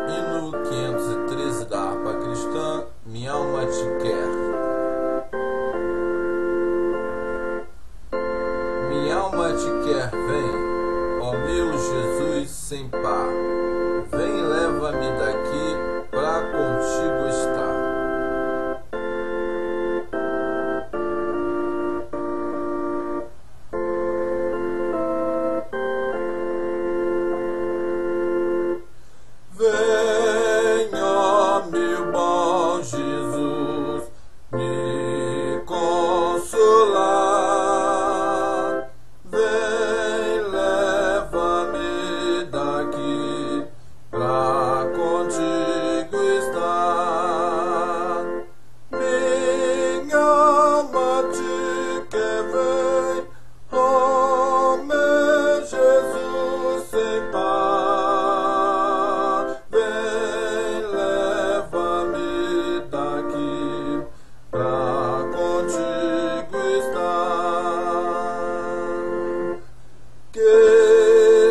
Hino 513 da harpa cristã, minha alma te quer. Minha alma te quer, vem, ó meu Jesus sem par. Vem, leva-me daqui pra contigo estar. Venha, meu bom Jesus, me consolar. Vem, leva-me daqui pra contigo estar. Minha alma te quer, vem, ó meu Jesus sem par. Que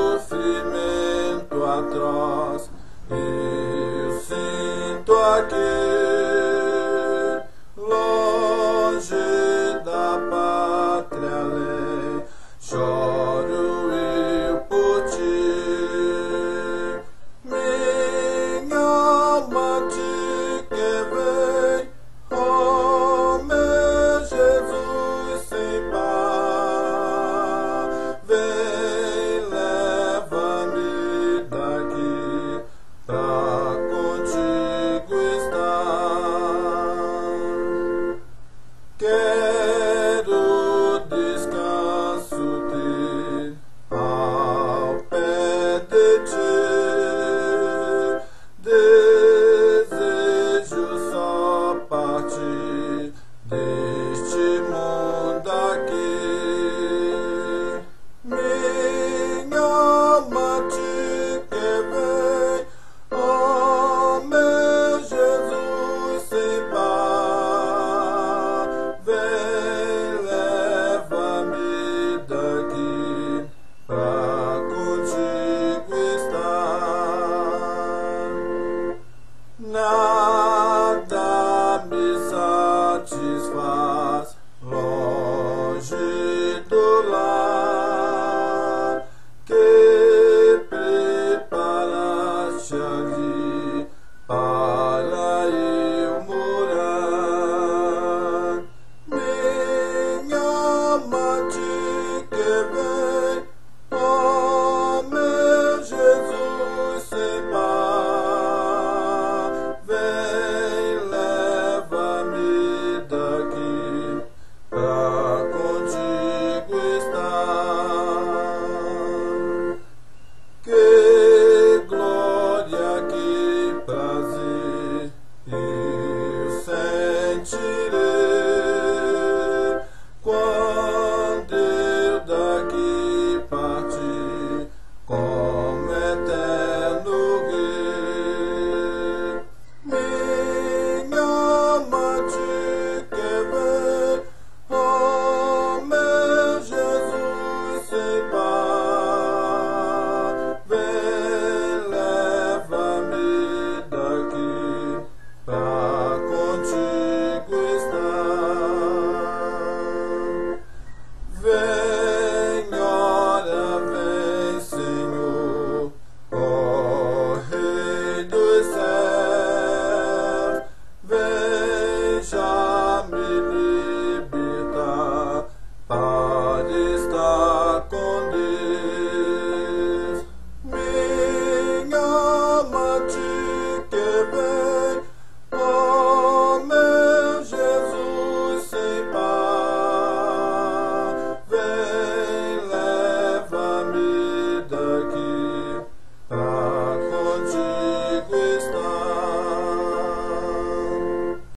sofrimento atroz eu sinto aqui.